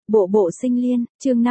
Bộ bộ sinh liên, chương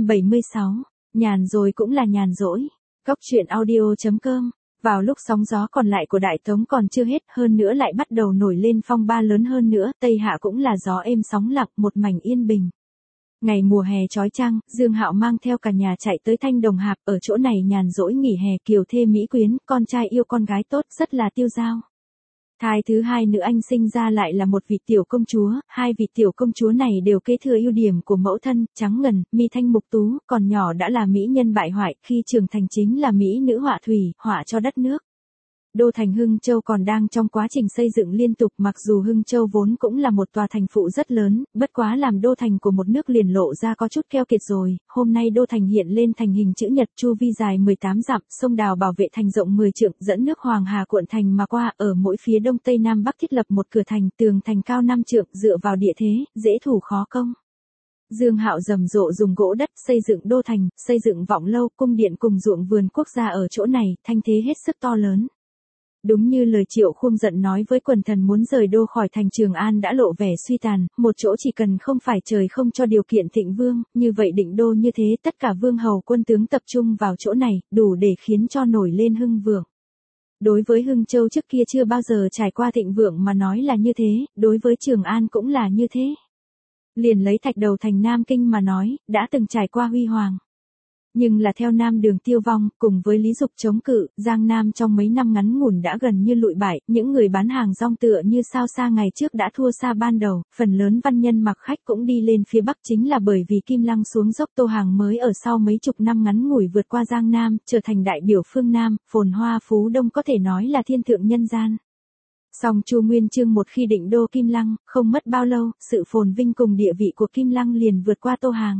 576. Nhàn rồi cũng là nhàn rỗi. Góc truyện audio.com. Vào lúc sóng gió còn lại của Đại Tống còn chưa hết, hơn nữa lại bắt đầu nổi lên phong ba lớn hơn nữa, Tây Hạ cũng là gió êm sóng lặng, một mảnh yên bình. Ngày mùa hè chói chang, Dương Hạo mang theo cả nhà chạy tới Thanh Đồng Hạp, ở chỗ này nhàn rỗi nghỉ hè, kiều thê mỹ quyến, con trai yêu con gái tốt, rất là tiêu dao. Thai thứ hai nữ anh sinh ra lại là một vị tiểu công chúa, hai vị tiểu công chúa này đều kế thừa ưu điểm của mẫu thân, trắng ngần, mi thanh mục tú, còn nhỏ đã là mỹ nhân bại hoại, khi trưởng thành chính là mỹ nữ họa thủy, họa cho đất nước. Đô thành Hưng Châu còn đang trong quá trình xây dựng liên tục, mặc dù Hưng Châu vốn cũng là một tòa thành phụ rất lớn, bất quá làm đô thành của một nước liền lộ ra có chút keo kiệt rồi. Hôm nay đô thành hiện lên thành hình chữ nhật, chu vi dài 18 dặm, sông đào bảo vệ thành rộng 10 trượng, dẫn nước Hoàng Hà cuộn thành mà qua, ở mỗi phía đông tây nam bắc thiết lập một cửa thành, tường thành cao 5 trượng, dựa vào địa thế, dễ thủ khó công. Dương Hạo rầm rộ dùng gỗ đất xây dựng đô thành, xây dựng vọng lâu, cung điện cùng ruộng vườn quốc gia ở chỗ này, thanh thế hết sức to lớn. Đúng như lời Triệu Khuông giận nói với quần thần, muốn rời đô khỏi thành Trường An đã lộ vẻ suy tàn, một chỗ chỉ cần không phải trời không cho điều kiện thịnh vương, như vậy định đô như thế, tất cả vương hầu quân tướng tập trung vào chỗ này, đủ để khiến cho nổi lên hưng vượng. Đối với Hưng Châu trước kia chưa bao giờ trải qua thịnh vượng mà nói là như thế, đối với Trường An cũng là như thế. Liền lấy Thạch Đầu thành Nam Kinh mà nói, đã từng trải qua huy hoàng. Nhưng là theo Nam Đường tiêu vong, cùng với Lý Dục chống cự, Giang Nam trong mấy năm ngắn ngủn đã gần như lụi bại, những người bán hàng rong tựa như sao xa ngày trước đã thua xa ban đầu, phần lớn văn nhân mặc khách cũng đi lên phía Bắc chính là bởi vì Kim Lăng xuống dốc, Tô Hàng mới ở sau mấy chục năm ngắn ngủi vượt qua Giang Nam, trở thành đại biểu phương Nam, phồn hoa phú đông có thể nói là thiên thượng nhân gian. Song Chu Nguyên Chương một khi định đô Kim Lăng, không mất bao lâu, sự phồn vinh cùng địa vị của Kim Lăng liền vượt qua Tô Hàng.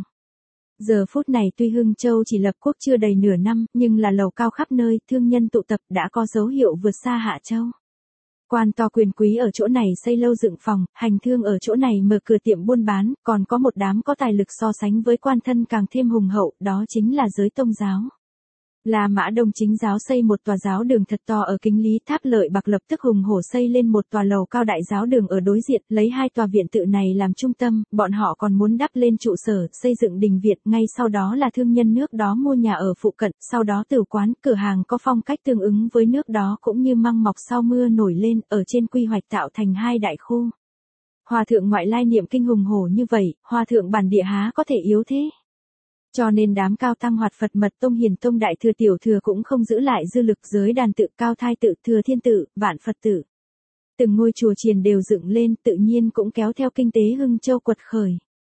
Giờ phút này tuy Hưng Châu chỉ lập quốc chưa đầy nửa năm, nhưng là lầu cao khắp nơi, thương nhân tụ tập đã có dấu hiệu vượt xa Hạ Châu. Quan to quyền quý ở chỗ này xây lâu dựng phòng, hành thương ở chỗ này mở cửa tiệm buôn bán, còn có một đám có tài lực so sánh với quan thân càng thêm hùng hậu, đó chính là giới tông giáo. La Mã Đông Chính giáo xây một tòa giáo đường thật to ở Kính Lý, Tháp Lợi Bạc lập tức hùng hổ xây lên một tòa lầu cao đại giáo đường ở đối diện, lấy hai tòa viện tự này làm trung tâm, bọn họ còn muốn đắp lên trụ sở, xây dựng đình viện, ngay sau đó là thương nhân nước đó mua nhà ở phụ cận, sau đó tử quán, cửa hàng có phong cách tương ứng với nước đó cũng như măng mọc sau mưa nổi lên, ở trên quy hoạch tạo thành hai đại khu. Hòa thượng ngoại lai niệm kinh hùng hổ như vậy, hòa thượng bản địa há có thể yếu thế? Cho nên đám cao tăng Hoạt Phật Mật Tông Hiền Tông Đại Thừa Tiểu Thừa cũng không giữ lại dư lực, giới đàn tự, Cao Thai tự, Thừa Thiên tự, Vạn Phật tự. Từng ngôi chùa chiền đều dựng lên, tự nhiên cũng kéo theo kinh tế Hưng Châu quật khởi.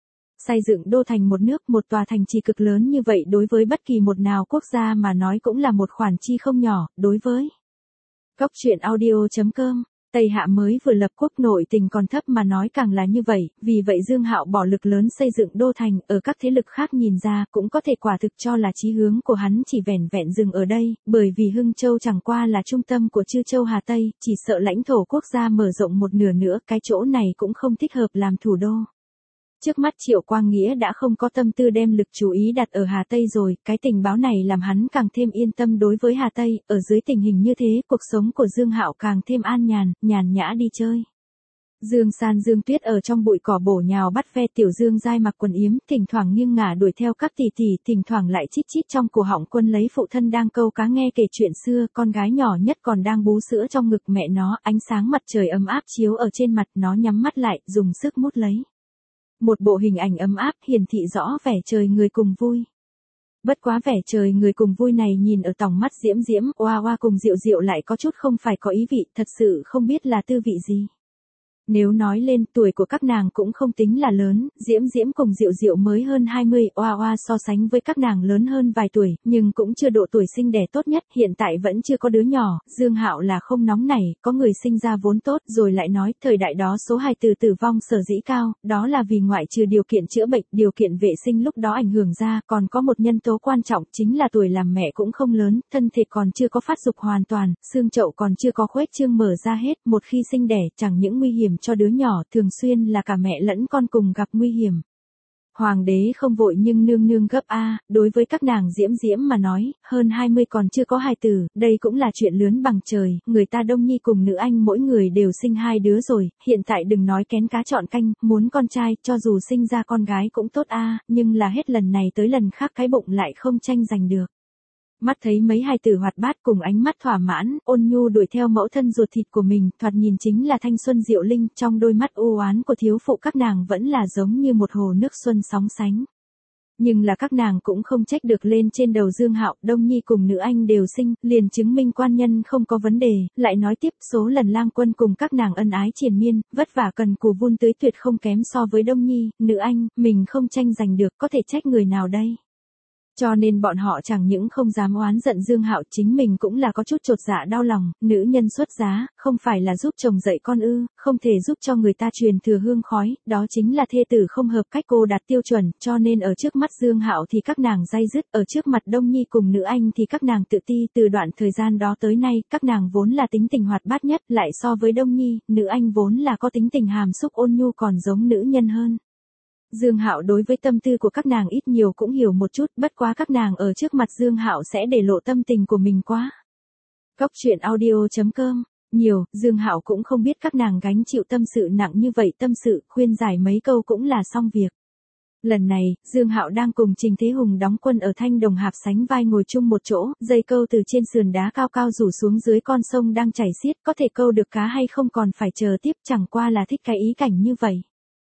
Xây dựng đô thành một nước, một tòa thành trì cực lớn như vậy đối với bất kỳ một nào quốc gia mà nói cũng là một khoản chi không nhỏ, đối với Góc truyện audio.com. Tây Hạ mới vừa lập quốc, nội tình còn thấp mà nói càng là như vậy, vì vậy Dương Hạo bỏ lực lớn xây dựng đô thành, ở các thế lực khác nhìn ra cũng có thể quả thực cho là chí hướng của hắn chỉ vẻn vẹn dừng ở đây, bởi vì Hưng Châu chẳng qua là trung tâm của chư châu Hà Tây, chỉ sợ lãnh thổ quốc gia mở rộng một nửa nữa, cái chỗ này cũng không thích hợp làm thủ đô. Trước mắt Triệu Quang Nghĩa đã không có tâm tư đem lực chú ý đặt ở Hà Tây rồi, cái tình báo này làm hắn càng thêm yên tâm đối với Hà Tây, ở dưới tình hình như thế, cuộc sống của Dương Hạo càng thêm an nhàn, nhàn nhã đi chơi. Dương San Dương Tuyết ở trong bụi cỏ bổ nhào bắt ve, Tiểu Dương Giai mặc quần yếm, thỉnh thoảng nghiêng ngả đuổi theo các tỷ tỷ, thỉnh thoảng lại chít chít trong cổ họng Quân lấy phụ thân đang câu cá nghe kể chuyện xưa, con gái nhỏ nhất còn đang bú sữa trong ngực mẹ nó, ánh sáng mặt trời ấm áp chiếu ở trên mặt, nó nhắm mắt lại, dùng sức mút lấy. Một bộ hình ảnh ấm áp hiển thị rõ vẻ trời người cùng vui. Bất quá vẻ trời người cùng vui này nhìn ở tòng mắt Diễm Diễm, Oa Oa cùng Diệu Diệu lại có chút không phải có ý vị, thật sự không biết là tư vị gì. Nếu nói lên tuổi của các nàng cũng không tính là lớn, Diễm Diễm cùng Diệu Diệu mới hơn 20, Oa Oa so sánh với các nàng lớn hơn vài tuổi, nhưng cũng chưa độ tuổi sinh đẻ tốt nhất, hiện tại vẫn chưa có đứa nhỏ, Dương Hạo là không nóng nảy, có người sinh ra vốn tốt, rồi lại nói, thời đại đó số hài tử tử vong sở dĩ cao, đó là vì ngoại trừ điều kiện chữa bệnh, điều kiện vệ sinh lúc đó ảnh hưởng ra, còn có một nhân tố quan trọng chính là tuổi làm mẹ cũng không lớn, thân thể còn chưa có phát dục hoàn toàn, xương chậu còn chưa có khuếch trương mở ra hết, một khi sinh đẻ, chẳng những nguy hiểm cho đứa nhỏ, thường xuyên là cả mẹ lẫn con cùng gặp nguy hiểm. Hoàng đế không vội nhưng nương nương gấp a, đối với các nàng Diễm Diễm mà nói, hơn 20 còn chưa có hài tử, đây cũng là chuyện lớn bằng trời, người ta Đông Nhi cùng nữ anh mỗi người đều sinh 2 đứa rồi, hiện tại đừng nói kén cá chọn canh, muốn con trai, cho dù sinh ra con gái cũng tốt a, nhưng là hết lần này tới lần khác cái bụng lại không tranh giành được. Mắt thấy mấy hài tử hoạt bát cùng ánh mắt thỏa mãn, Ôn Nhu đuổi theo mẫu thân ruột thịt của mình, thoạt nhìn chính là thanh xuân diệu linh, trong đôi mắt u oán của thiếu phụ các nàng vẫn là giống như một hồ nước xuân sóng sánh. Nhưng là các nàng cũng không trách được lên trên đầu Dương Hạo, Đông Nhi cùng nữ anh đều sinh, liền chứng minh quan nhân không có vấn đề, lại nói tiếp số lần lang quân cùng các nàng ân ái triền miên, vất vả cần cù vun tưới tuyệt không kém so với Đông Nhi, nữ anh, mình không tranh giành được, có thể trách người nào đây? Cho nên bọn họ chẳng những không dám oán giận Dương Hạo, chính mình cũng là có chút chột dạ đau lòng, nữ nhân xuất giá, không phải là giúp chồng dạy con ư, không thể giúp cho người ta truyền thừa hương khói, đó chính là thê tử không hợp cách cô đạt tiêu chuẩn, cho nên ở trước mắt Dương Hạo thì các nàng day dứt, ở trước mặt Đông Nhi cùng nữ anh thì các nàng tự ti, từ đoạn thời gian đó tới nay, các nàng vốn là tính tình hoạt bát nhất, lại so với Đông Nhi, nữ anh vốn là có tính tình hàm xúc ôn nhu còn giống nữ nhân hơn. Dương Hạo đối với tâm tư của các nàng ít nhiều cũng hiểu một chút, bất quá các nàng ở trước mặt Dương Hạo sẽ để lộ tâm tình của mình quá. Cốc truyện audio.com, nhiều, Dương Hạo cũng không biết các nàng gánh chịu tâm sự nặng như vậy, tâm sự, khuyên giải mấy câu cũng là xong việc. Lần này, Dương Hạo đang cùng Trình Thế Hùng đóng quân ở Thanh Đồng Hạp sánh vai ngồi chung một chỗ, dây câu từ trên sườn đá cao cao rủ xuống dưới con sông đang chảy xiết, có thể câu được cá hay không còn phải chờ tiếp, chẳng qua là thích cái ý cảnh như vậy.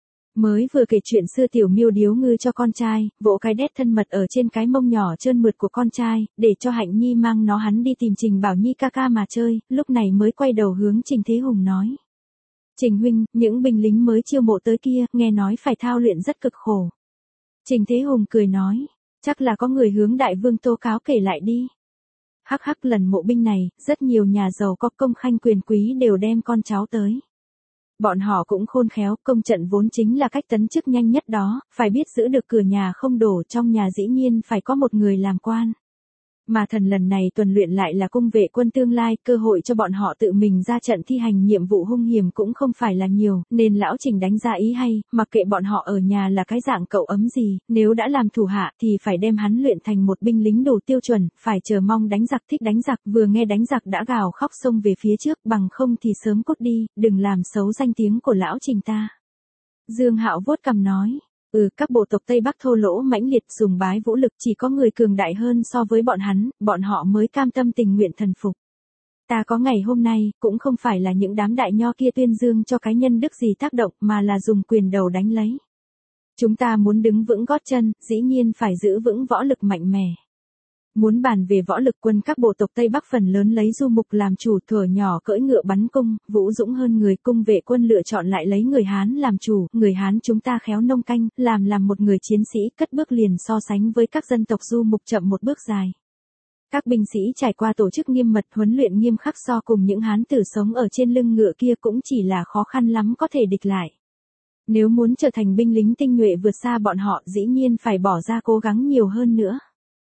Mới vừa kể chuyện xưa Tiểu Miêu điếu ngư cho con trai, vỗ cái đét thân mật ở trên cái mông nhỏ trơn mượt của con trai, để cho Hạnh Nhi mang nó hắn đi tìm Trình Bảo Nhi ca ca mà chơi, lúc này mới quay đầu hướng Trình Thế Hùng nói. Trình huynh, những binh lính mới chiêu mộ tới kia, nghe nói phải thao luyện rất cực khổ. Trình Thế Hùng cười nói, chắc là có người hướng đại vương tố cáo kể lại đi. Hắc hắc, lần mộ binh này, rất nhiều nhà giàu có công khanh quyền quý đều đem con cháu tới. Bọn họ cũng khôn khéo, công trận vốn chính là cách tấn chức nhanh nhất đó, phải biết giữ được cửa nhà không đổ, trong nhà dĩ nhiên phải có một người làm quan. Mà thần lần này tuần luyện lại là cung vệ quân tương lai, cơ hội cho bọn họ tự mình ra trận thi hành nhiệm vụ hung hiểm cũng không phải là nhiều, nên lão Trình đánh ra ý hay, mặc kệ bọn họ ở nhà là cái dạng cậu ấm gì, nếu đã làm thủ hạ thì phải đem hắn luyện thành một binh lính đủ tiêu chuẩn, phải chờ mong đánh giặc thích đánh giặc, vừa nghe đánh giặc đã gào khóc xông về phía trước, bằng không thì sớm cút đi, đừng làm xấu danh tiếng của lão Trình ta. Dương Hạo vuốt cằm nói. Các bộ tộc Tây Bắc thô lỗ mãnh liệt dùng bái vũ lực, chỉ có người cường đại hơn so với bọn hắn, bọn họ mới cam tâm tình nguyện thần phục. Ta có ngày hôm nay, cũng không phải là những đám đại nho kia tuyên dương cho cái nhân đức gì tác động, mà là dùng quyền đầu đánh lấy. Chúng ta muốn đứng vững gót chân, dĩ nhiên phải giữ vững võ lực mạnh mẽ. Muốn bàn về võ lực, quân các bộ tộc Tây Bắc phần lớn lấy Du Mục làm chủ, thuở nhỏ cưỡi ngựa bắn cung, vũ dũng hơn người, cung vệ quân lựa chọn lại lấy người Hán làm chủ, người Hán chúng ta khéo nông canh, làm một người chiến sĩ, cất bước liền so sánh với các dân tộc Du Mục chậm một bước dài. Các binh sĩ trải qua tổ chức nghiêm mật, huấn luyện nghiêm khắc, so cùng những Hán tử sống ở trên lưng ngựa kia cũng chỉ là khó khăn lắm có thể địch lại. Nếu muốn trở thành binh lính tinh nhuệ vượt xa bọn họ, dĩ nhiên phải bỏ ra cố gắng nhiều hơn nữa.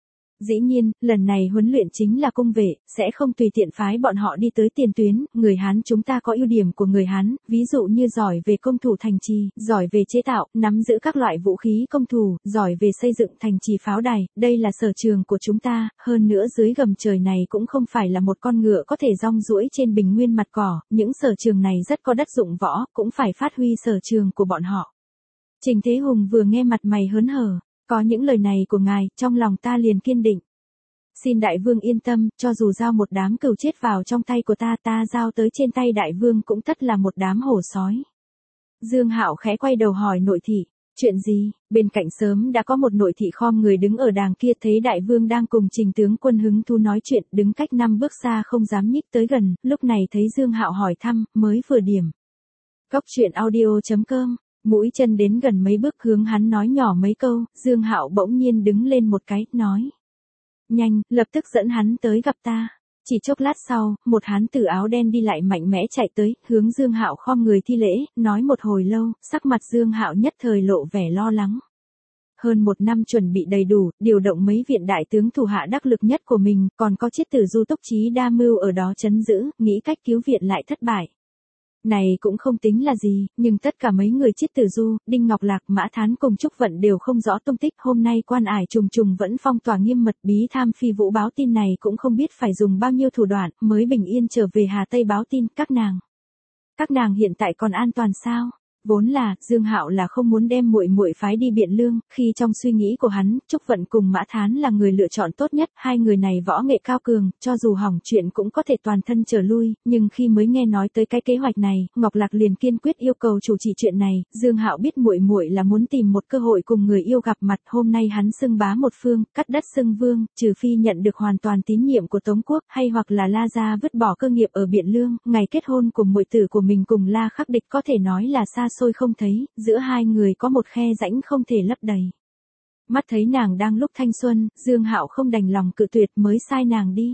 Dĩ nhiên, lần này huấn luyện chính là cung vệ, sẽ không tùy tiện phái bọn họ đi tới tiền tuyến, người Hán chúng ta có ưu điểm của người Hán, ví dụ như giỏi về công thủ thành trì, giỏi về chế tạo, nắm giữ các loại vũ khí công thủ, giỏi về xây dựng thành trì pháo đài, đây là sở trường của chúng ta, hơn nữa dưới gầm trời này cũng không phải là một con ngựa có thể rong ruổi trên bình nguyên mặt cỏ, những sở trường này rất có đất dụng võ, cũng phải phát huy sở trường của bọn họ. Trình Thế Hùng vừa nghe mặt mày hớn hở. Có những lời này của ngài, trong lòng ta liền kiên định. Xin đại vương yên tâm, cho dù giao một đám cừu chết vào trong tay của ta giao tới trên tay đại vương cũng tất là một đám hổ sói. Dương Hạo khẽ quay đầu hỏi nội thị, chuyện gì? Bên cạnh sớm đã có một nội thị khom người đứng ở đàng kia, thấy đại vương đang cùng Trình tướng quân hứng thú nói chuyện, đứng cách 5 bước xa không dám nhích tới gần, lúc này thấy Dương Hạo hỏi thăm, mới vừa điểm. Cốc truyện audio.com. Mũi chân đến gần mấy bước hướng hắn nói nhỏ mấy câu, Dương Hạo bỗng nhiên đứng lên một cái, nói. Nhanh, lập tức dẫn hắn tới gặp ta. Chỉ chốc lát sau, một hán tử áo đen đi lại mạnh mẽ chạy tới, hướng Dương Hạo khom người thi lễ, nói một hồi lâu, sắc mặt Dương Hạo nhất thời lộ vẻ lo lắng. Hơn 1 năm chuẩn bị đầy đủ, điều động mấy viện đại tướng thủ hạ đắc lực nhất của mình, còn có chiết tử Du Túc Trí đa mưu ở đó trấn giữ, nghĩ cách cứu viện lại thất bại. Này cũng không tính là gì, nhưng tất cả mấy người Chiết Tử Du, Đinh Ngọc Lạc, Mã Thán cùng Trúc Vận đều không rõ tung tích. Hôm nay quan ải trùng trùng vẫn phong tỏa nghiêm mật, bí tham Phi Vũ báo tin này cũng không biết phải dùng bao nhiêu thủ đoạn mới bình yên trở về Hà Tây báo tin. Các nàng hiện tại còn an toàn sao? Vốn là, Dương Hạo là không muốn đem muội muội phái đi Biện Lương, khi trong suy nghĩ của hắn, Trúc Vận cùng Mã Thán là người lựa chọn tốt nhất, hai người này võ nghệ cao cường, cho dù hỏng chuyện cũng có thể toàn thân trở lui, nhưng khi mới nghe nói tới cái kế hoạch này, Ngọc Lạc liền kiên quyết yêu cầu chủ trì chuyện này. Dương Hạo biết muội muội là muốn tìm một cơ hội cùng người yêu gặp mặt, hôm nay hắn xưng bá một phương, cắt đất xưng vương, trừ phi nhận được hoàn toàn tín nhiệm của Tống Quốc, hay hoặc là La gia vứt bỏ cơ nghiệp ở Biện Lương, ngày kết hôn của muội tử của mình cùng La Khắc Địch có thể nói là xa xôi không thấy, giữa hai người có một khe rãnh không thể lấp đầy. Mắt thấy nàng đang lúc thanh xuân, Dương Hạo không đành lòng cự tuyệt mới sai nàng đi.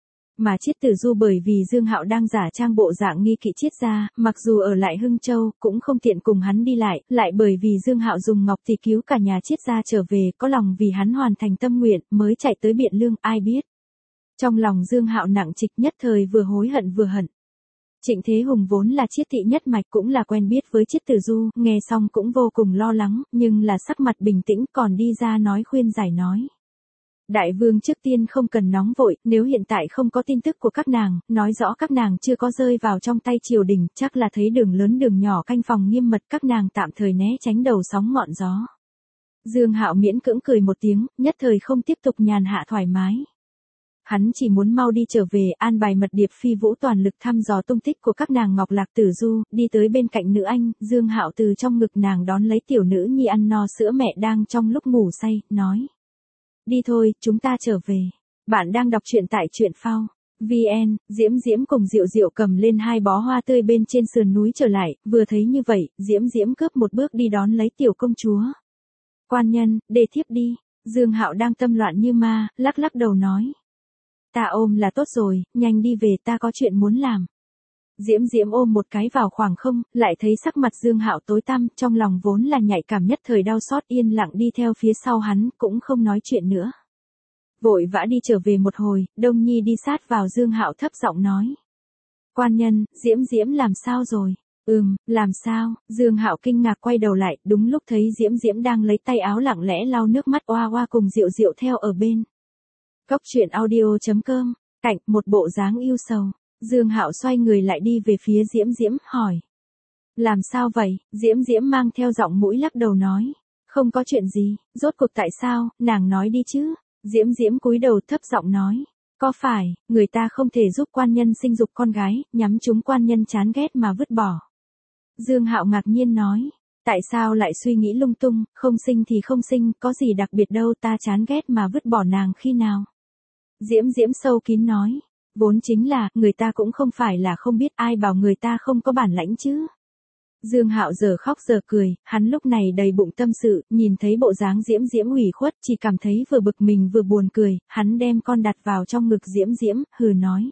Mà Chiết Tử Du bởi vì Dương Hạo đang giả trang bộ dạng nghi kỵ Chiết gia, mặc dù ở lại Hưng Châu, cũng không tiện cùng hắn đi lại bởi vì Dương Hạo dùng ngọc thì cứu cả nhà Chiết gia trở về, có lòng vì hắn hoàn thành tâm nguyện, mới chạy tới Biện Lương, ai biết. Trong lòng Dương Hạo nặng trịch, nhất thời vừa hối hận vừa hận. Trịnh Thế Hùng vốn là Chiết thị nhất mạch, cũng là quen biết với Chiết Tử Du, nghe xong cũng vô cùng lo lắng, nhưng là sắc mặt bình tĩnh, còn đi ra nói khuyên giải nói. Đại vương trước tiên không cần nóng vội, nếu hiện tại không có tin tức của các nàng, nói rõ các nàng chưa có rơi vào trong tay triều đình, chắc là thấy đường lớn đường nhỏ canh phòng nghiêm mật, các nàng tạm thời né tránh đầu sóng ngọn gió. Dương Hạo miễn cưỡng cười một tiếng, nhất thời không tiếp tục nhàn hạ thoải mái. Hắn chỉ muốn mau đi trở về, an bài mật điệp Phi Vũ toàn lực thăm dò tung tích của các nàng Ngọc Lạc Tử Du, đi tới bên cạnh nữ anh, Dương Hạo từ trong ngực nàng đón lấy tiểu nữ nhi ăn no sữa mẹ đang trong lúc ngủ say, nói. Đi thôi, chúng ta trở về. Bạn đang đọc truyện tại truyện phao. VN, Diễm cùng Diệu Diệu cầm lên hai bó hoa tươi bên trên sườn núi trở lại, vừa thấy như vậy, Diễm cướp một bước đi đón lấy tiểu công chúa. Quan nhân, để thiếp đi. Dương Hạo đang tâm loạn như ma, lắc đầu nói. Ta ôm là tốt rồi, nhanh đi về, ta có chuyện muốn làm. Diễm ôm một cái vào khoảng không, lại thấy sắc mặt Dương Hạo tối tăm, trong lòng vốn là nhạy cảm nhất thời đau xót, yên lặng đi theo phía sau hắn, cũng không nói chuyện nữa. Vội vã đi trở về một hồi, Đông Nhi đi sát vào Dương Hạo thấp giọng nói. Quan nhân, Diễm làm sao rồi? Làm sao? Dương Hạo kinh ngạc quay đầu lại, đúng lúc thấy Diễm đang lấy tay áo lặng lẽ lau nước mắt oa cùng Diệu theo ở bên. Cốc truyện audio.com, cạnh một bộ dáng yêu sầu. Dương Hạo xoay người lại đi về phía Diễm, hỏi. Làm sao vậy? Diễm mang theo giọng mũi lắc đầu nói. Không có chuyện gì, rốt cuộc tại sao, nàng nói đi chứ. Diễm cúi đầu thấp giọng nói. Có phải, người ta không thể giúp quan nhân sinh dục con gái, nhắm chúng quan nhân chán ghét mà vứt bỏ. Dương Hạo ngạc nhiên nói. Tại sao lại suy nghĩ lung tung, không sinh thì không sinh, có gì đặc biệt đâu, ta chán ghét mà vứt bỏ nàng khi nào. Diễm sâu kín nói. Vốn chính là, người ta cũng không phải là không biết, ai bảo người ta không có bản lãnh chứ. Dương Hạo giờ khóc giờ cười, hắn lúc này đầy bụng tâm sự, nhìn thấy bộ dáng Diễm ủy khuất, chỉ cảm thấy vừa bực mình vừa buồn cười, hắn đem con đặt vào trong ngực Diễm, hừ nói.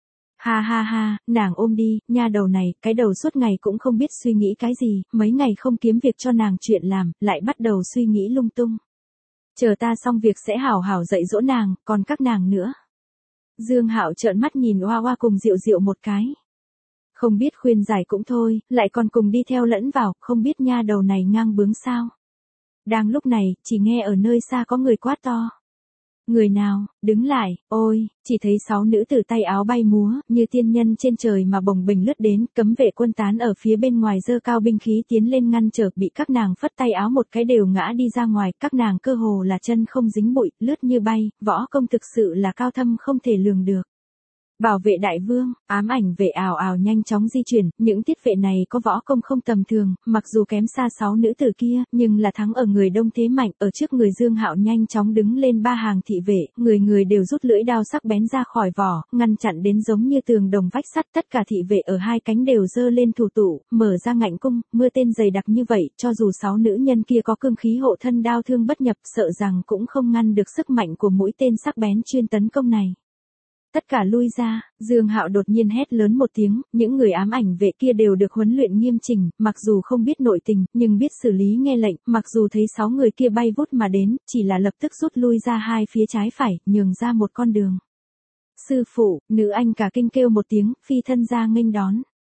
Ha, nàng ôm đi, nha đầu này, cái đầu suốt ngày cũng không biết suy nghĩ cái gì, mấy ngày không kiếm việc cho nàng chuyện làm, lại bắt đầu suy nghĩ lung tung. Chờ ta xong việc sẽ hảo hảo dạy dỗ nàng, còn các nàng nữa. Dương Hạo trợn mắt nhìn Oa cùng Diệu một cái. Không biết khuyên giải cũng thôi, lại còn cùng đi theo lẫn vào, không biết nha đầu này ngang bướng sao. Đang lúc này, chỉ nghe ở nơi xa có người quát to. Người nào, đứng lại, ôi, chỉ thấy 6 nữ tử tay áo bay múa, như tiên nhân trên trời mà bồng bềnh lướt đến, cấm vệ quân tán ở phía bên ngoài giơ cao binh khí tiến lên ngăn trở, bị các nàng phất tay áo một cái đều ngã đi ra ngoài, các nàng cơ hồ là chân không dính bụi, lướt như bay, võ công thực sự là cao thâm không thể lường được. Bảo vệ đại vương, ám ảnh vệ ào nhanh chóng di chuyển, những tiết vệ này có võ công không tầm thường, mặc dù kém xa 6 nữ tử kia, nhưng là thắng ở người đông thế mạnh, ở trước người Dương Hạo nhanh chóng đứng lên 3 hàng thị vệ, người đều rút lưỡi đao sắc bén ra khỏi vỏ, ngăn chặn đến giống như tường đồng vách sắt, tất cả thị vệ ở hai cánh đều giơ lên thủ tụ, mở ra ngạnh cung, mưa tên dày đặc như vậy, cho dù 6 nữ nhân kia có cương khí hộ thân đao thương bất nhập, sợ rằng cũng không ngăn được sức mạnh của mũi tên sắc bén chuyên tấn công này. Tất cả lui ra, Dương Hạo đột nhiên hét lớn một tiếng, những người ám ảnh vệ kia đều được huấn luyện nghiêm chỉnh, mặc dù không biết nội tình, nhưng biết xử lý nghe lệnh, mặc dù thấy 6 người kia bay vút mà đến, chỉ là lập tức rút lui ra hai phía trái phải, nhường ra một con đường. Sư phụ, nữ anh cả kinh kêu một tiếng, phi thân ra nghênh đón.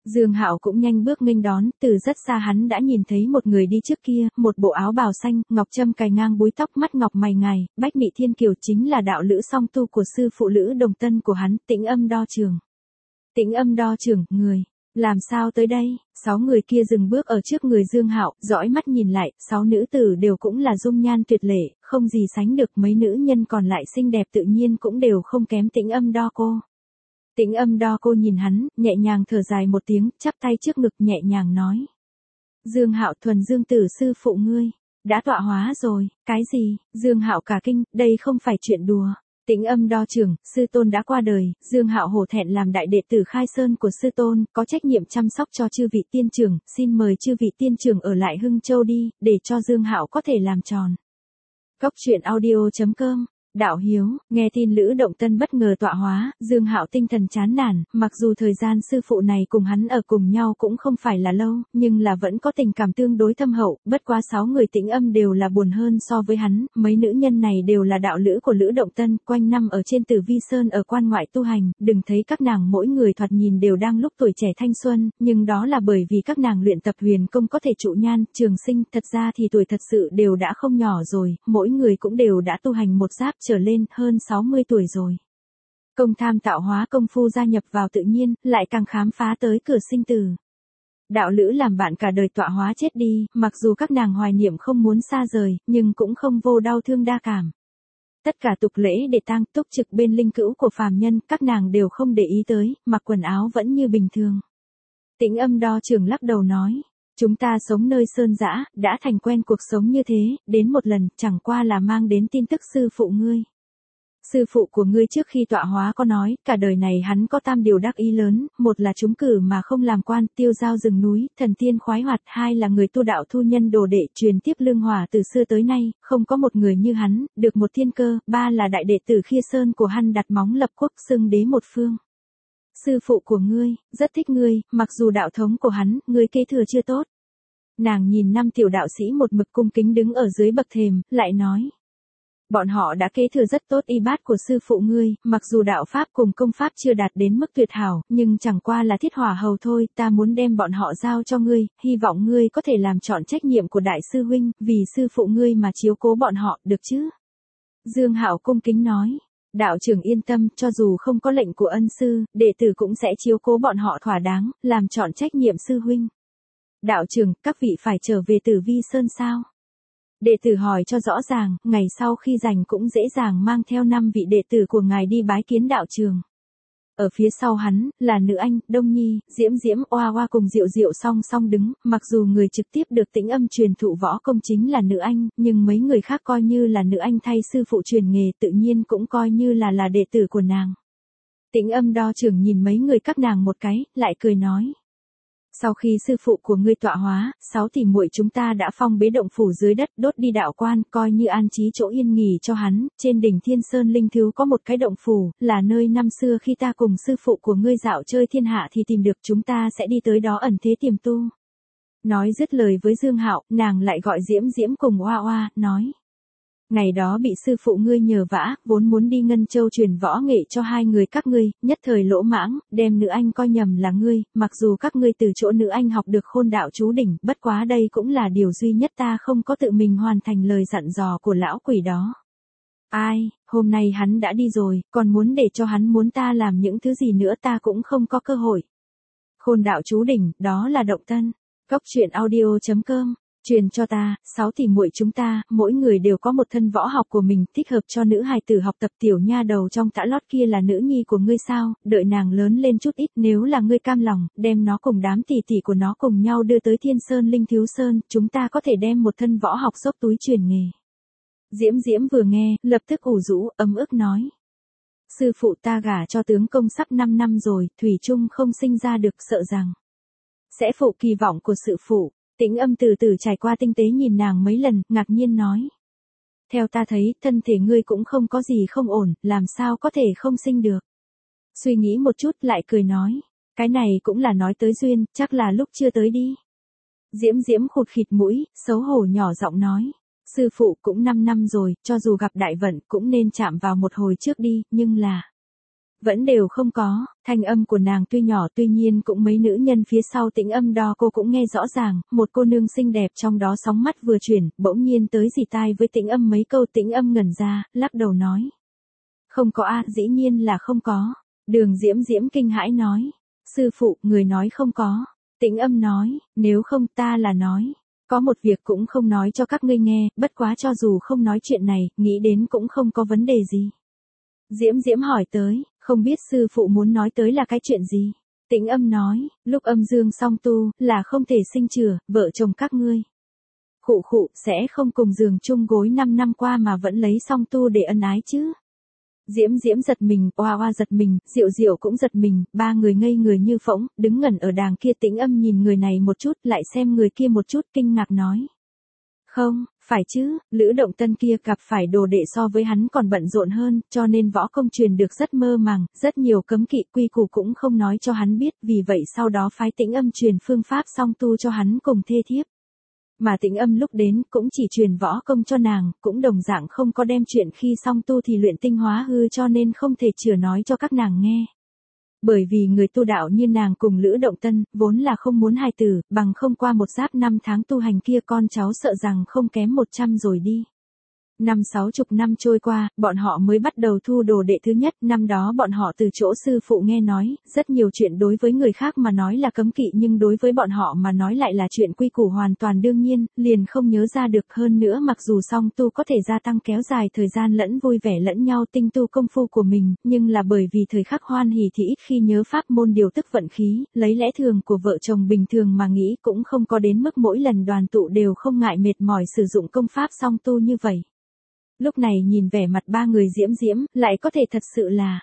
Dương Hạo cũng nhanh bước nghênh đón, từ rất xa hắn đã nhìn thấy một người đi trước kia, một bộ áo bào xanh, ngọc trâm cài ngang búi tóc, mắt ngọc mày ngài, bách mị thiên kiều, chính là đạo lữ song tu của sư phụ Lữ Đồng Tân của hắn, Tĩnh Âm Đo Trường. Tĩnh Âm Đo Trường, người, làm sao tới đây? 6 người kia dừng bước ở trước người Dương Hạo, dõi mắt nhìn lại, 6 nữ tử đều cũng là dung nhan tuyệt lệ, không gì sánh được, mấy nữ nhân còn lại xinh đẹp tự nhiên cũng đều không kém Tĩnh Âm Đo cô. Tĩnh Âm Đo cô nhìn hắn, nhẹ nhàng thở dài một tiếng, chắp tay trước ngực nhẹ nhàng nói. Dương Hạo, thuần Dương tử sư phụ ngươi, đã tọa hóa rồi. Cái gì? Dương Hạo cả kinh, đây không phải chuyện đùa. Tĩnh Âm Đo Trường, sư tôn đã qua đời, Dương Hạo hổ thẹn làm đại đệ tử khai sơn của sư tôn, có trách nhiệm chăm sóc cho chư vị tiên trưởng, xin mời chư vị tiên trưởng ở lại Hưng Châu đi, để cho Dương Hạo có thể làm tròn. Cốc truyện audio.com. Đạo hiếu, nghe tin Lữ Động Tân bất ngờ tọa hóa, Dương Hạo tinh thần chán nản, mặc dù thời gian sư phụ này cùng hắn ở cùng nhau cũng không phải là lâu, nhưng là vẫn có tình cảm tương đối thâm hậu, bất quá 6 người Tĩnh Âm đều là buồn hơn so với hắn, mấy nữ nhân này đều là đạo lữ của Lữ Động Tân, quanh năm ở trên Tử Vi Sơn ở quan ngoại tu hành, đừng thấy các nàng mỗi người thoạt nhìn đều đang lúc tuổi trẻ thanh xuân, nhưng đó là bởi vì các nàng luyện tập huyền công có thể trụ nhan, trường sinh, thật ra thì tuổi thật sự đều đã không nhỏ rồi, mỗi người cũng đều đã tu hành một giáp trở lên, hơn 60 tuổi rồi. Công tham tạo hóa công phu gia nhập vào tự nhiên, lại càng khám phá tới cửa sinh tử. Đạo lữ làm bạn cả đời tọa hóa chết đi, mặc dù các nàng hoài niệm không muốn xa rời, nhưng cũng không vô đau thương đa cảm. Tất cả tục lễ để tang, túc trực bên linh cữu của phàm nhân, các nàng đều không để ý tới, mặc quần áo vẫn như bình thường. Tĩnh Âm Đo Trường lắc đầu nói. Chúng ta sống nơi sơn dã, đã thành quen cuộc sống như thế, đến một lần, chẳng qua là mang đến tin tức sư phụ ngươi. Sư phụ của ngươi trước khi tọa hóa có nói, cả đời này hắn có tam điều đắc ý lớn, một là trúng cử mà không làm quan, tiêu giao rừng núi, thần tiên khoái hoạt, hai là người tu đạo thu nhân đồ đệ, truyền tiếp lương hòa từ xưa tới nay, không có một người như hắn, được một thiên cơ, ba là đại đệ tử Khia Sơn của hắn đặt móng lập quốc xưng đế một phương. Sư phụ của ngươi, rất thích ngươi, mặc dù đạo thống của hắn, ngươi kế thừa chưa tốt. Nàng nhìn 5 tiểu đạo sĩ một mực cung kính đứng ở dưới bậc thềm, lại nói. Bọn họ đã kế thừa rất tốt y bát của sư phụ ngươi, mặc dù đạo pháp cùng công pháp chưa đạt đến mức tuyệt hảo, nhưng chẳng qua là thiết hỏa hầu thôi, ta muốn đem bọn họ giao cho ngươi, hy vọng ngươi có thể làm trọn trách nhiệm của đại sư huynh, vì sư phụ ngươi mà chiếu cố bọn họ, được chứ? Dương Hạo cung kính nói. Đạo trưởng yên tâm, cho dù không có lệnh của ân sư, đệ tử cũng sẽ chiếu cố bọn họ thỏa đáng, làm trọn trách nhiệm sư huynh. Đạo trưởng, các vị phải trở về Tử Vi Sơn sao? Đệ tử hỏi cho rõ ràng, ngày sau khi rảnh cũng dễ dàng mang theo 5 vị đệ tử của ngài đi bái kiến đạo trường. Ở phía sau hắn, là nữ anh, Đông Nhi, Diễm Diễm, Oa Oa cùng Diệu Diệu song song đứng, mặc dù người trực tiếp được Tĩnh Âm truyền thụ võ công chính là nữ anh, nhưng mấy người khác coi như là nữ anh thay sư phụ truyền nghề tự nhiên cũng coi như là đệ tử của nàng. Tĩnh Âm Đo Trường nhìn mấy người các nàng một cái, lại cười nói. Sau khi sư phụ của ngươi tọa hóa, 6 tỷ muội chúng ta đã phong bế động phủ dưới đất, đốt đi đạo quan, coi như an trí chỗ yên nghỉ cho hắn, trên đỉnh Thiên Sơn Linh Thiếu có một cái động phủ, là nơi năm xưa khi ta cùng sư phụ của ngươi dạo chơi thiên hạ thì tìm được, chúng ta sẽ đi tới đó ẩn thế tiềm tu. Nói dứt lời với Dương Hạo, nàng lại gọi Diễm Diễm cùng Oa Oa, nói. Ngày đó bị sư phụ ngươi nhờ vả, vốn muốn đi Ngân Châu truyền võ nghệ cho hai người các ngươi, nhất thời lỗ mãng, đem nữ anh coi nhầm là ngươi, mặc dù các ngươi từ chỗ nữ anh học được khôn đạo chú đỉnh, bất quá đây cũng là điều duy nhất ta không có tự mình hoàn thành lời dặn dò của lão quỷ đó. Ai, hôm nay hắn đã đi rồi, còn muốn để cho hắn muốn ta làm những thứ gì nữa ta cũng không có cơ hội. Khôn đạo chú đỉnh, đó là Động Tân. Cốc truyện audio.com. Truyền cho ta, 6 tỷ muội chúng ta, mỗi người đều có một thân võ học của mình, thích hợp cho nữ hài tử học tập. Tiểu nha đầu trong tã lót kia là nữ nhi của ngươi sao, đợi nàng lớn lên chút ít, nếu là ngươi cam lòng, đem nó cùng đám tỷ tỷ của nó cùng nhau đưa tới Thiên Sơn Linh Thiếu Sơn, chúng ta có thể đem một thân võ học xốc túi truyền nghề. Diễm Diễm vừa nghe, lập tức ủ rũ, ấm ức nói. Sư phụ ta gả cho tướng công sắp 5 năm rồi, thủy chung không sinh ra được, sợ rằng sẽ phụ kỳ vọng của sự phụ. Tĩnh Âm từ từ trải qua tinh tế nhìn nàng mấy lần, ngạc nhiên nói. Theo ta thấy, thân thể ngươi cũng không có gì không ổn, làm sao có thể không sinh được. Suy nghĩ một chút lại cười nói. Cái này cũng là nói tới duyên, chắc là lúc chưa tới đi. Diễm Diễm khụt khịt mũi, xấu hổ nhỏ giọng nói. Sư phụ cũng 5 năm rồi, cho dù gặp đại vận cũng nên chạm vào một hồi trước đi, nhưng là. Vẫn đều không có, thanh âm của nàng tuy nhỏ tuy nhiên cũng mấy nữ nhân phía sau Tĩnh Âm đo cô cũng nghe rõ ràng, một cô nương xinh đẹp trong đó sóng mắt vừa chuyển, bỗng nhiên tới dì tai với Tĩnh Âm mấy câu. Tĩnh Âm ngẩn ra, lắc đầu nói. Không có a, dĩ nhiên là không có. Đường Diễm Diễm kinh hãi nói. Sư phụ, người nói không có. Tĩnh Âm nói, nếu không ta là nói. Có một việc cũng không nói cho các ngươi nghe, bất quá cho dù không nói chuyện này, nghĩ đến cũng không có vấn đề gì. Diễm Diễm hỏi tới, không biết sư phụ muốn nói tới là cái chuyện gì? Tĩnh Âm nói, lúc âm dương song tu, là không thể sinh chừa, vợ chồng các ngươi. Khụ khụ, sẽ không cùng giường chung gối 5 năm qua mà vẫn lấy song tu để ân ái chứ? Diễm Diễm giật mình, oa oa giật mình, Diệu Diệu cũng giật mình, ba người ngây người như phỗng, đứng ngẩn ở đàng kia. Tĩnh Âm nhìn người này một chút, lại xem người kia một chút, kinh ngạc nói. Không, phải chứ, Lữ Động Tân kia gặp phải đồ đệ so với hắn còn bận rộn hơn, cho nên võ công truyền được rất mơ màng, rất nhiều cấm kỵ quy củ cũng không nói cho hắn biết, vì vậy sau đó phái Tĩnh Âm truyền phương pháp song tu cho hắn cùng thê thiếp. Mà Tĩnh Âm lúc đến cũng chỉ truyền võ công cho nàng, cũng đồng dạng không có đem chuyện khi song tu thì luyện tinh hóa hư, cho nên không thể chừa nói cho các nàng nghe. Bởi vì người tu đạo như nàng cùng Lữ Động Tân, vốn là không muốn hài tử, bằng không qua một giáp 5 tháng tu hành kia con cháu sợ rằng không kém 100 rồi đi. 50-60 năm trôi qua, bọn họ mới bắt đầu thu đồ đệ thứ nhất. Năm đó bọn họ từ chỗ sư phụ nghe nói, rất nhiều chuyện đối với người khác mà nói là cấm kỵ nhưng đối với bọn họ mà nói lại là chuyện quy củ hoàn toàn đương nhiên, liền không nhớ ra được. Hơn nữa mặc dù song tu có thể gia tăng kéo dài thời gian lẫn vui vẻ lẫn nhau tinh tu công phu của mình, nhưng là bởi vì thời khắc hoan hỉ thì ít khi nhớ pháp môn điều tức vận khí, lấy lẽ thường của vợ chồng bình thường mà nghĩ cũng không có đến mức mỗi lần đoàn tụ đều không ngại mệt mỏi sử dụng công pháp song tu như vậy. Lúc này nhìn vẻ mặt ba người Diễm Diễm, lại có thể thật sự là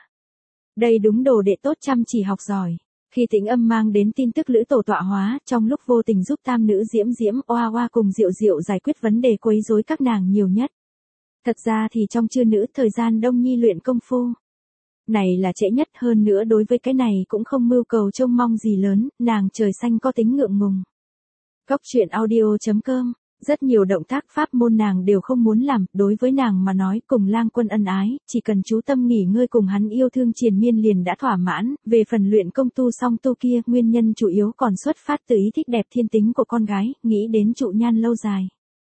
đây đúng đồ đệ tốt chăm chỉ học giỏi. Khi Tĩnh Âm mang đến tin tức Lữ tổ tọa hóa, trong lúc vô tình giúp tam nữ Diễm Diễm, oa oa cùng Diệu Diệu giải quyết vấn đề quấy rối các nàng nhiều nhất. Thật ra thì trong chư nữ thời gian Đông Nhi luyện công phu này là trễ nhất, hơn nữa đối với cái này cũng không mưu cầu trông mong gì lớn, nàng trời xanh có tính ngượng ngùng. Góc truyện audio.com. Rất nhiều động tác pháp môn nàng đều không muốn làm, đối với nàng mà nói cùng Lang Quân ân ái, chỉ cần chú tâm nghỉ ngơi cùng hắn yêu thương triền miên liền đã thỏa mãn. Về phần luyện công tu song tu kia, nguyên nhân chủ yếu còn xuất phát từ ý thích đẹp thiên tính của con gái, nghĩ đến trụ nhan lâu dài.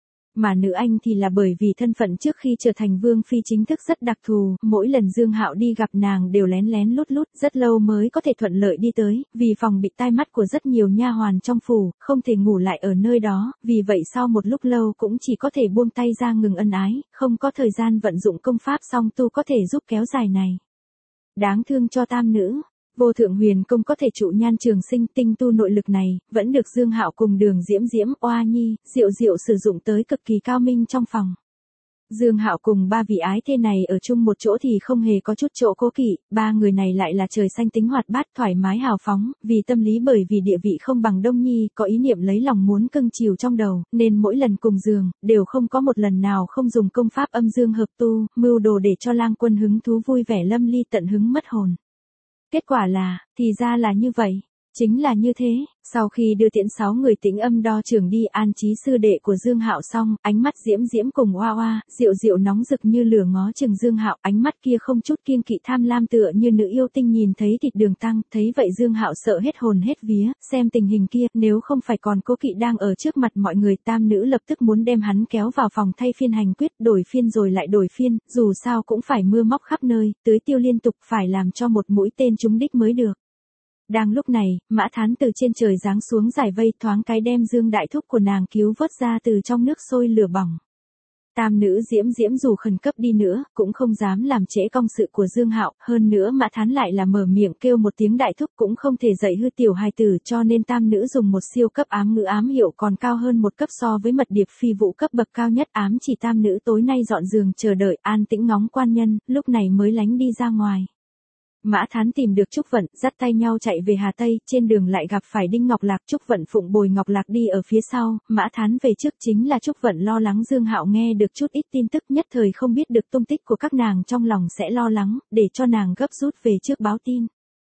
Mà nữ anh thì là bởi vì thân phận trước khi trở thành vương phi chính thức rất đặc thù, mỗi lần Dương Hạo đi gặp nàng đều lén lén lút lút, rất lâu mới có thể thuận lợi đi tới, vì phòng bị tai mắt của rất nhiều nha hoàn trong phủ, không thể ngủ lại ở nơi đó, vì vậy sau một lúc lâu cũng chỉ có thể buông tay ra ngừng ân ái, không có thời gian vận dụng công pháp song tu có thể giúp kéo dài này. Đáng thương cho tam nữ. Vô Thượng Huyền Công có thể trụ nhan trường sinh, tinh tu nội lực này, vẫn được Dương Hạo cùng Đường Diễm Diễm, Oa Nhi, Diệu Diệu sử dụng tới cực kỳ cao minh trong phòng. Dương Hạo cùng ba vị ái thê này ở chung một chỗ thì không hề có chút chỗ cố kỵ, ba người này lại là trời xanh tính hoạt bát thoải mái hào phóng, vì tâm lý bởi vì địa vị không bằng Đông Nhi, có ý niệm lấy lòng muốn cưng chiều trong đầu, nên mỗi lần cùng giường, đều không có một lần nào không dùng công pháp âm dương hợp tu, mưu đồ để cho Lang Quân hứng thú vui vẻ lâm ly tận hứng mất hồn. Kết quả là, thì ra là như vậy, chính là như thế. Sau khi đưa tiễn 6 người Tĩnh Âm đo trường đi an trí sư đệ của Dương Hạo xong, ánh mắt Diễm Diễm cùng Oa Oa, Diệu Diệu nóng rực như lửa ngó chừng Dương Hạo, ánh mắt kia không chút kiêng kỵ tham lam tựa như nữ yêu tinh nhìn thấy thịt đường tăng, thấy vậy Dương Hạo sợ hết hồn hết vía, xem tình hình kia, nếu không phải còn cố kỵ đang ở trước mặt mọi người, tam nữ lập tức muốn đem hắn kéo vào phòng thay phiên hành quyết, đổi phiên rồi lại đổi phiên, dù sao cũng phải mưa móc khắp nơi, tưới tiêu liên tục, phải làm cho một mũi tên trúng đích mới được. Đang lúc này, Mã Thán từ trên trời giáng xuống giải vây, thoáng cái đem Dương Đại Thúc của nàng cứu vớt ra từ trong nước sôi lửa bỏng. Tam nữ Diễm Diễm dù khẩn cấp đi nữa, cũng không dám làm trễ công sự của Dương Hạo, hơn nữa Mã Thán lại là mở miệng kêu một tiếng Đại Thúc cũng không thể dạy hư tiểu hài tử, cho nên tam nữ dùng một siêu cấp ám ngữ ám hiệu còn cao hơn một cấp so với mật điệp phi vụ cấp bậc cao nhất, ám chỉ tam nữ tối nay dọn giường chờ đợi, an tĩnh ngóng quan nhân, lúc này mới lánh đi ra ngoài. Mã Thán tìm được Trúc Vận, dắt tay nhau chạy về Hà Tây, trên đường lại gặp phải Đinh Ngọc Lạc, Trúc Vận phụng bồi Ngọc Lạc đi ở phía sau, Mã Thán về trước, chính là Trúc Vận lo lắng Dương Hạo nghe được chút ít tin tức, nhất thời không biết được tung tích của các nàng, trong lòng sẽ lo lắng, để cho nàng gấp rút về trước báo tin.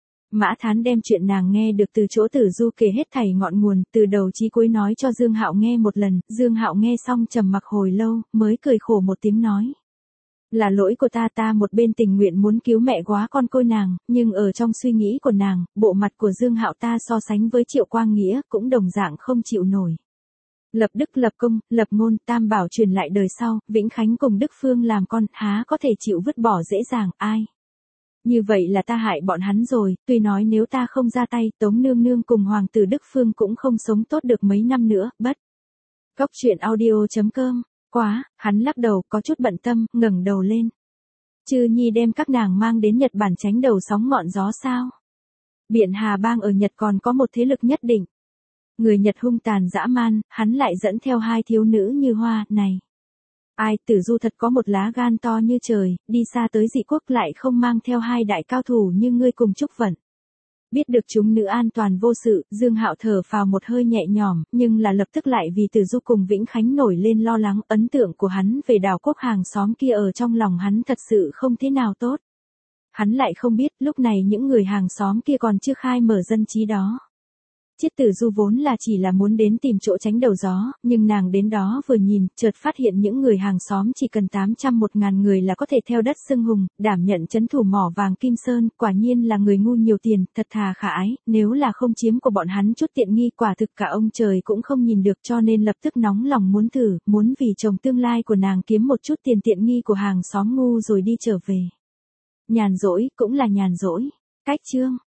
Mã Thán đem chuyện nàng nghe được từ chỗ Tử Du kể hết thảy ngọn nguồn, từ đầu chí cuối nói cho Dương Hạo nghe một lần, Dương Hạo nghe xong trầm mặc hồi lâu, mới cười khổ một tiếng nói. Là lỗi của ta một bên tình nguyện muốn cứu mẹ góa con côi nàng, nhưng ở trong suy nghĩ của nàng, bộ mặt của Dương Hạo ta so sánh với Triệu Quang Nghĩa cũng đồng dạng không chịu nổi. Lập đức lập công, lập ngôn, tam bảo truyền lại đời sau, Vĩnh Khánh cùng Đức Phương làm con, há có thể chịu vứt bỏ dễ dàng, ai? Như vậy là ta hại bọn hắn rồi, tuy nói nếu ta không ra tay, Tống Nương Nương cùng Hoàng tử Đức Phương cũng không sống tốt được mấy năm nữa, bất. Góc truyện audio.com, quá, hắn lắc đầu, có chút bận tâm, ngẩng đầu lên. Chư Nhi đem các nàng mang đến Nhật Bản tránh đầu sóng ngọn gió sao? Biện Hà Bang ở Nhật còn có một thế lực nhất định. Người Nhật hung tàn dã man, hắn lại dẫn theo hai thiếu nữ như hoa, này. Ai, Tử Du thật có một lá gan to như trời, đi xa tới dị quốc lại không mang theo hai đại cao thủ như ngươi cùng Trúc Vận. Biết được chúng nữ an toàn vô sự, Dương Hạo thở phào một hơi nhẹ nhõm, nhưng là lập tức lại vì Tử Du cùng Vĩnh Khánh nổi lên lo lắng, ấn tượng của hắn về đảo quốc hàng xóm kia ở trong lòng hắn thật sự không thế nào tốt. Hắn lại không biết, lúc này những người hàng xóm kia còn chưa khai mở dân trí đó. Chiết Tử Du vốn là chỉ là muốn đến tìm chỗ tránh đầu gió, nhưng nàng đến đó vừa nhìn, chợt phát hiện những người hàng xóm chỉ cần 800-1000 người là có thể theo đất xưng hùng, đảm nhận trấn thủ mỏ vàng Kim Sơn, quả nhiên là người ngu nhiều tiền, thật thà khả ái, nếu là không chiếm của bọn hắn chút tiện nghi quả thực cả ông trời cũng không nhìn được, cho nên lập tức nóng lòng muốn thử, muốn vì chồng tương lai của nàng kiếm một chút tiền tiện nghi của hàng xóm ngu rồi đi trở về. Nhàn rỗi, cũng là nhàn rỗi. Cách chương